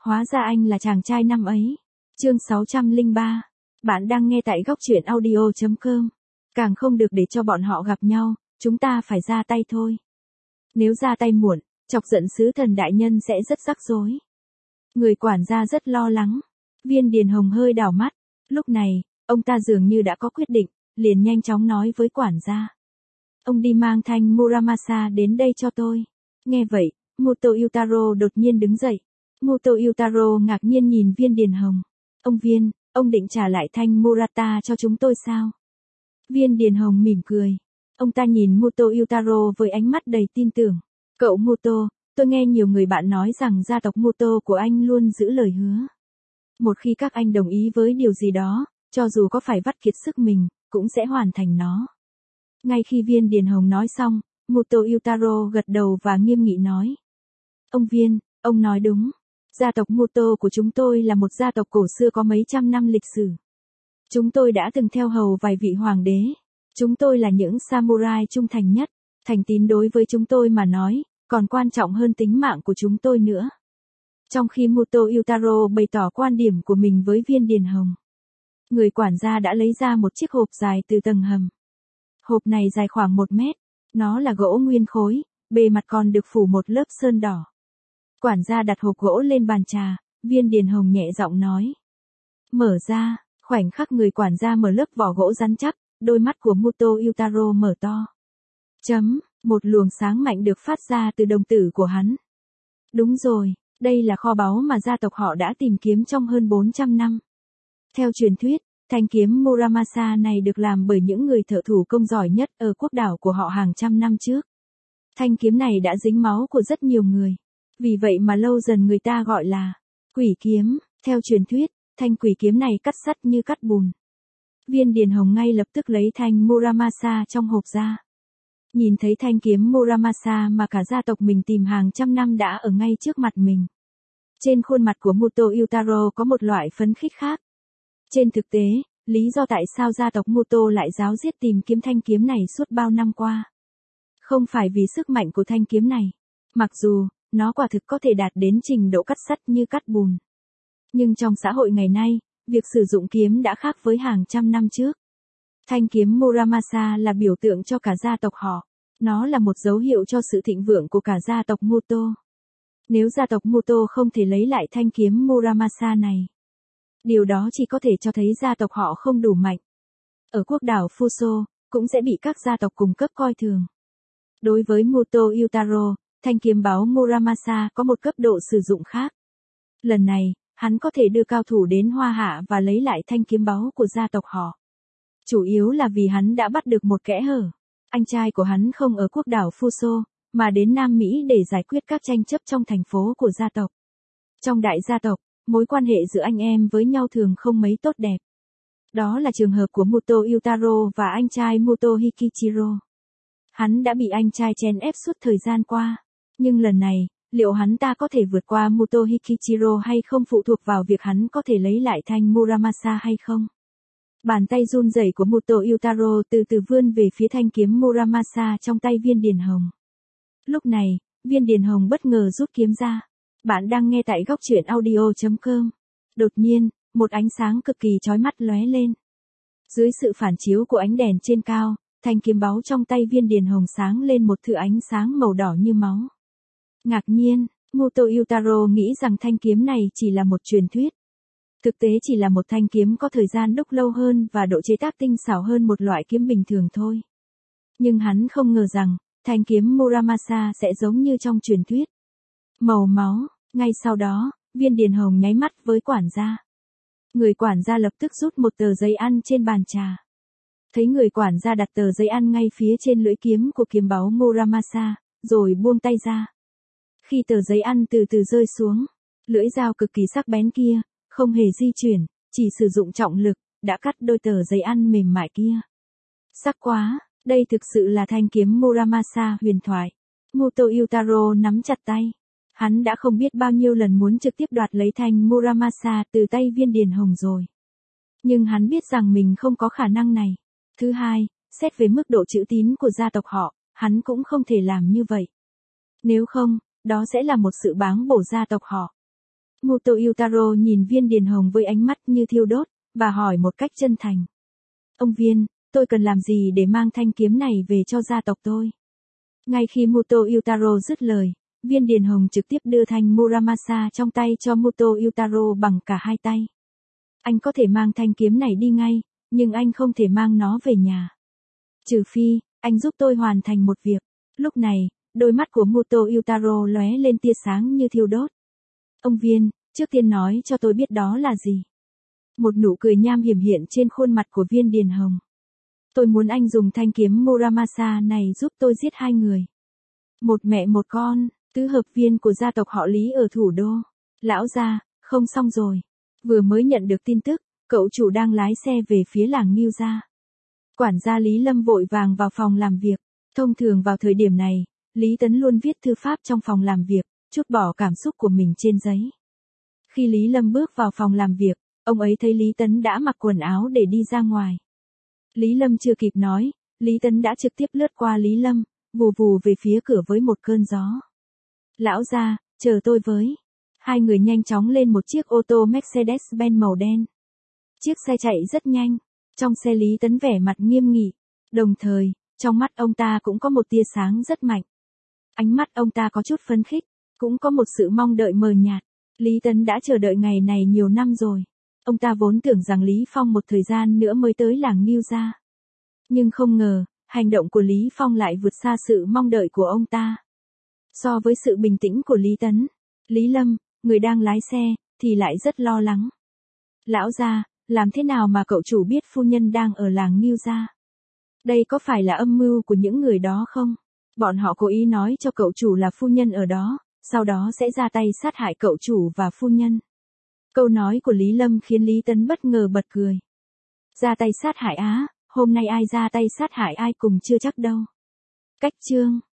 Hóa ra anh là chàng trai năm ấy. Chương 603. Bạn đang nghe tại góc truyện audio.com. Càng không được để cho bọn họ gặp nhau, chúng ta phải ra tay thôi. Nếu ra tay muộn, chọc giận sứ thần đại nhân sẽ rất rắc rối. Người quản gia rất lo lắng. Viên Điền Hồng hơi đảo mắt. Lúc này, ông ta dường như đã có quyết định, liền nhanh chóng nói với quản gia. Ông đi mang thanh Muramasa đến đây cho tôi. Nghe vậy, Muto Yutaro đột nhiên đứng dậy. Muto Yutaro ngạc nhiên nhìn Viên Điền Hồng. Ông Viên, ông định trả lại thanh Murata cho chúng tôi sao? Viên Điền Hồng mỉm cười. Ông ta nhìn Muto Yutaro với ánh mắt đầy tin tưởng. Cậu Muto, tôi nghe nhiều người bạn nói rằng gia tộc Muto của anh luôn giữ lời hứa. Một khi các anh đồng ý với điều gì đó, cho dù có phải vắt kiệt sức mình, cũng sẽ hoàn thành nó. Ngay khi Viên Điền Hồng nói xong, Muto Yutaro gật đầu và nghiêm nghị nói. Ông Viên, ông nói đúng. Gia tộc Muto của chúng tôi là một gia tộc cổ xưa có mấy trăm năm lịch sử. Chúng tôi đã từng theo hầu vài vị hoàng đế. Chúng tôi là những samurai trung thành nhất. Thành tín đối với chúng tôi mà nói, còn quan trọng hơn tính mạng của chúng tôi nữa. Trong khi Muto Yutaro bày tỏ quan điểm của mình với Viên Điền Hồng, người quản gia đã lấy ra một chiếc hộp dài từ tầng hầm. Hộp này dài khoảng 1 mét. Nó là gỗ nguyên khối, bề mặt còn được phủ một lớp sơn đỏ. Quản gia đặt hộp gỗ lên bàn trà, Viên Điền Hồng nhẹ giọng nói. Mở ra, khoảnh khắc người quản gia mở lớp vỏ gỗ rắn chắc, đôi mắt của Muto Yutaro mở to. Một luồng sáng mạnh được phát ra từ đồng tử của hắn. Đúng rồi, đây là kho báu mà gia tộc họ đã tìm kiếm trong hơn 400 năm. Theo truyền thuyết, thanh kiếm Muramasa này được làm bởi những người thợ thủ công giỏi nhất ở quốc đảo của họ hàng trăm năm trước. Thanh kiếm này đã dính máu của rất nhiều người. Vì vậy mà lâu dần người ta gọi là quỷ kiếm. Theo truyền thuyết, thanh quỷ kiếm này cắt sắt như cắt bùn. Viên Điền Hồng ngay lập tức lấy thanh Muramasa trong hộp ra. Nhìn thấy thanh kiếm Muramasa mà cả gia tộc mình tìm hàng trăm năm đã ở ngay trước mặt mình. Trên khuôn mặt của Muto Yutaro có một loại phấn khích khác. Trên thực tế, lý do tại sao gia tộc Muto lại ráo riết tìm kiếm thanh kiếm này suốt bao năm qua. Không phải vì sức mạnh của thanh kiếm này. Mặc dù, nó quả thực có thể đạt đến trình độ cắt sắt như cắt bùn. Nhưng trong xã hội ngày nay, việc sử dụng kiếm đã khác với hàng trăm năm trước. Thanh kiếm Muramasa là biểu tượng cho cả gia tộc họ. Nó là một dấu hiệu cho sự thịnh vượng của cả gia tộc Muto. Nếu gia tộc Muto không thể lấy lại thanh kiếm Muramasa này, điều đó chỉ có thể cho thấy gia tộc họ không đủ mạnh. Ở quốc đảo Fuso, cũng sẽ bị các gia tộc cùng cấp coi thường. Đối với Muto Yutaro, thanh kiếm báu Muramasa có một cấp độ sử dụng khác. Lần này, hắn có thể đưa cao thủ đến Hoa Hạ và lấy lại thanh kiếm báu của gia tộc họ. Chủ yếu là vì hắn đã bắt được một kẽ hở. Anh trai của hắn không ở quốc đảo Fuso, mà đến Nam Mỹ để giải quyết các tranh chấp trong thành phố của gia tộc. Trong đại gia tộc, mối quan hệ giữa anh em với nhau thường không mấy tốt đẹp. Đó là trường hợp của Muto Yutaro và anh trai Muto Hikichiro. Hắn đã bị anh trai chèn ép suốt thời gian qua. Nhưng lần này, liệu hắn ta có thể vượt qua Muto Hikichiro hay không phụ thuộc vào việc hắn có thể lấy lại thanh Muramasa hay không? Bàn tay run rẩy của Muto Yutaro từ từ vươn về phía thanh kiếm Muramasa trong tay Viên Điền Hồng. Lúc này, Viên Điền Hồng bất ngờ rút kiếm ra. Bạn đang nghe tại góc truyện audio.com. Đột nhiên, một ánh sáng cực kỳ chói mắt lóe lên. Dưới sự phản chiếu của ánh đèn trên cao, thanh kiếm báu trong tay Viên Điền Hồng sáng lên một thứ ánh sáng màu đỏ như máu. Ngạc nhiên, Muto Yutaro nghĩ rằng thanh kiếm này chỉ là một truyền thuyết. Thực tế chỉ là một thanh kiếm có thời gian đúc lâu hơn và độ chế tác tinh xảo hơn một loại kiếm bình thường thôi. Nhưng hắn không ngờ rằng, thanh kiếm Muramasa sẽ giống như trong truyền thuyết. Màu máu, ngay sau đó, Viên Điền Hồng nháy mắt với quản gia. Người quản gia lập tức rút một tờ giấy ăn trên bàn trà. Thấy người quản gia đặt tờ giấy ăn ngay phía trên lưỡi kiếm của kiếm báu Muramasa, rồi buông tay ra. Khi tờ giấy ăn từ từ rơi xuống, lưỡi dao cực kỳ sắc bén kia, không hề di chuyển, chỉ sử dụng trọng lực, đã cắt đôi tờ giấy ăn mềm mại kia. Sắc quá, đây thực sự là thanh kiếm Muramasa huyền thoại. Muto Yutaro nắm chặt tay. Hắn đã không biết bao nhiêu lần muốn trực tiếp đoạt lấy thanh Muramasa từ tay Viên Điền Hồng rồi. Nhưng hắn biết rằng mình không có khả năng này. Thứ hai, xét về mức độ trữ tín của gia tộc họ, hắn cũng không thể làm như vậy. Nếu không, đó sẽ là một sự báng bổ gia tộc họ. Muto Yutaro nhìn Viên Điền Hồng với ánh mắt như thiêu đốt, và hỏi một cách chân thành. Ông Viên, tôi cần làm gì để mang thanh kiếm này về cho gia tộc tôi? Ngay khi Muto Yutaro dứt lời, Viên Điền Hồng trực tiếp đưa thanh Muramasa trong tay cho Muto Yutaro bằng cả hai tay. Anh có thể mang thanh kiếm này đi ngay, nhưng anh không thể mang nó về nhà. Trừ phi, anh giúp tôi hoàn thành một việc. Lúc này, đôi mắt của Muto Yutaro lóe lên tia sáng như thiêu đốt. Ông Viên, trước tiên nói cho tôi biết đó là gì. Một nụ cười nham hiểm hiện trên khuôn mặt của Viên Điền Hồng. Tôi muốn anh dùng thanh kiếm Muramasa này giúp tôi giết hai người. Một mẹ một con, tứ hợp viên của gia tộc họ Lý ở thủ đô. Lão gia, không xong rồi. Vừa mới nhận được tin tức, cậu chủ đang lái xe về phía làng Ngưu gia. Quản gia Lý Lâm vội vàng vào phòng làm việc. Thông thường vào thời điểm này, Lý Tấn luôn viết thư pháp trong phòng làm việc, trút bỏ cảm xúc của mình trên giấy. Khi Lý Lâm bước vào phòng làm việc, ông ấy thấy Lý Tấn đã mặc quần áo để đi ra ngoài. Lý Lâm chưa kịp nói, Lý Tấn đã trực tiếp lướt qua Lý Lâm, vù vù về phía cửa với một cơn gió. Lão gia, chờ tôi với. Hai người nhanh chóng lên một chiếc ô tô Mercedes-Benz màu đen. Chiếc xe chạy rất nhanh, trong xe Lý Tấn vẻ mặt nghiêm nghị, đồng thời, trong mắt ông ta cũng có một tia sáng rất mạnh. Ánh mắt ông ta có chút phấn khích, cũng có một sự mong đợi mờ nhạt. Lý Tấn đã chờ đợi ngày này nhiều năm rồi. Ông ta vốn tưởng rằng Lý Phong một thời gian nữa mới tới làng Ngưu gia. Nhưng không ngờ, hành động của Lý Phong lại vượt xa sự mong đợi của ông ta. So với sự bình tĩnh của Lý Tấn, Lý Lâm, người đang lái xe, thì lại rất lo lắng. Lão gia, làm thế nào mà cậu chủ biết phu nhân đang ở làng Ngưu gia? Đây có phải là âm mưu của những người đó không? Bọn họ cố ý nói cho cậu chủ là phu nhân ở đó, sau đó sẽ ra tay sát hại cậu chủ và phu nhân. Câu nói của Lý Lâm khiến Lý Tấn bất ngờ bật cười. Ra tay sát hại á, hôm nay ai ra tay sát hại ai cùng chưa chắc đâu. Cách chương